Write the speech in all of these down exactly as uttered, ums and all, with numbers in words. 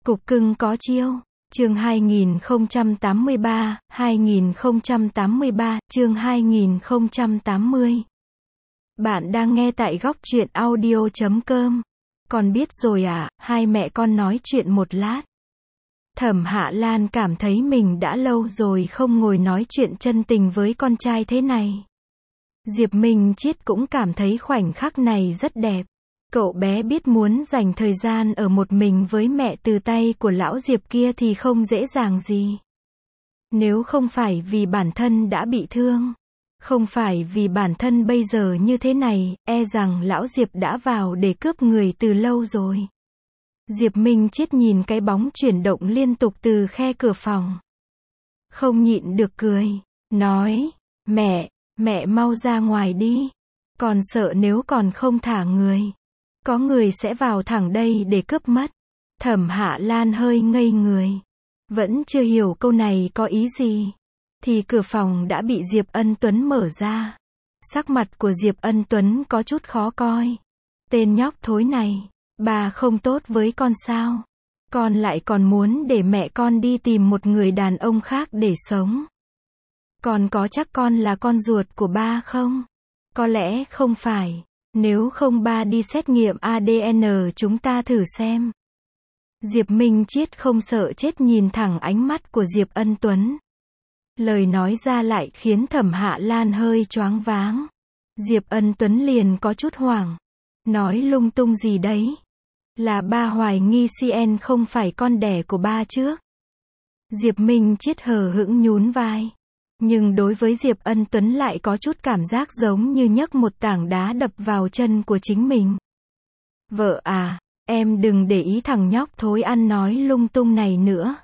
Cục cưng có chiêu. Chương hai nghìn không trăm tám mươi ba, hai nghìn không trăm tám mươi ba, chương hai nghìn không trăm tám mươi. Bạn đang nghe tại góc truyện audio chấm com. Con biết rồi à, hai mẹ con nói chuyện một lát. Thẩm Hạ Lan cảm thấy mình đã lâu rồi không ngồi nói chuyện chân tình với con trai thế này. Diệp Minh Chiết cũng cảm thấy khoảnh khắc này rất đẹp. Cậu bé biết muốn dành thời gian ở một mình với mẹ từ tay của lão Diệp kia thì không dễ dàng gì. Nếu không phải vì bản thân đã bị thương, không phải vì bản thân bây giờ như thế này, e rằng lão Diệp đã vào để cướp người từ lâu rồi. Diệp Minh Chiết nhìn cái bóng chuyển động liên tục từ khe cửa phòng. Không nhịn được cười, nói, mẹ, mẹ mau ra ngoài đi. Còn sợ nếu còn không thả người, có người sẽ vào thẳng đây để cướp mất. Thẩm Hạ Lan hơi ngây người. Vẫn chưa hiểu câu này có ý gì. Thì cửa phòng đã bị Diệp Ân Tuấn mở ra. Sắc mặt của Diệp Ân Tuấn có chút khó coi. Tên nhóc thối này, bà không tốt với con sao? Con lại còn muốn để mẹ con đi tìm một người đàn ông khác để sống. Con có chắc con là con ruột của ba không? Có lẽ không phải. Nếu không ba đi xét nghiệm a đê en chúng ta thử xem. Diệp Minh Chiết không sợ chết nhìn thẳng ánh mắt của Diệp Ân Tuấn. Lời nói ra lại khiến Thẩm Hạ Lan hơi choáng váng. Diệp Ân Tuấn liền có chút hoảng. Nói lung tung gì đấy? Là ba hoài nghi xê en không phải con đẻ của ba trước. Diệp Minh Chiết hờ hững nhún vai. Nhưng đối với Diệp Ân Tuấn lại có chút cảm giác giống như nhấc một tảng đá đập vào chân của chính mình. Vợ à, em đừng để ý thằng nhóc thối ăn nói lung tung này nữa.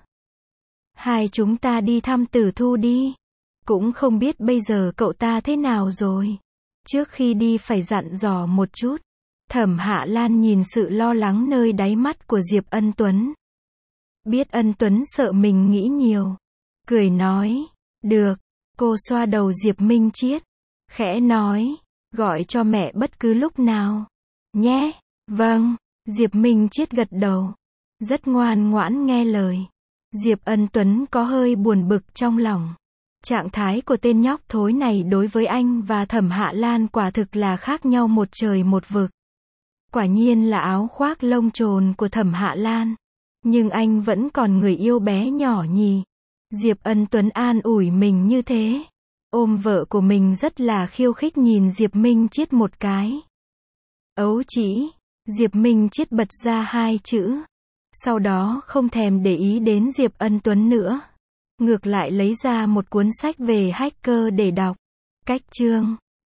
Hai chúng ta đi thăm Tử Thu đi. Cũng không biết bây giờ cậu ta thế nào rồi. Trước khi đi phải dặn dò một chút. Thẩm Hạ Lan nhìn sự lo lắng nơi đáy mắt của Diệp Ân Tuấn. Biết Ân Tuấn sợ mình nghĩ nhiều. Cười nói, được. Cô xoa đầu Diệp Minh Chiết. Khẽ nói, gọi cho mẹ bất cứ lúc nào. Nhé, vâng. Diệp Minh Chiết gật đầu. Rất ngoan ngoãn nghe lời. Diệp Ân Tuấn có hơi buồn bực trong lòng. Trạng thái của tên nhóc thối này đối với anh và Thẩm Hạ Lan quả thực là khác nhau một trời một vực. Quả nhiên là áo khoác lông trồn của Thẩm Hạ Lan. Nhưng anh vẫn còn người yêu bé nhỏ nhì. Diệp Ân Tuấn an ủi mình như thế. Ôm vợ của mình rất là khiêu khích nhìn Diệp Minh Chiết một cái. Ấu chỉ. Diệp Minh Chiết bật ra hai chữ. Sau đó không thèm để ý đến Diệp Ân Tuấn nữa. Ngược lại lấy ra một cuốn sách về hacker để đọc. Cách chương.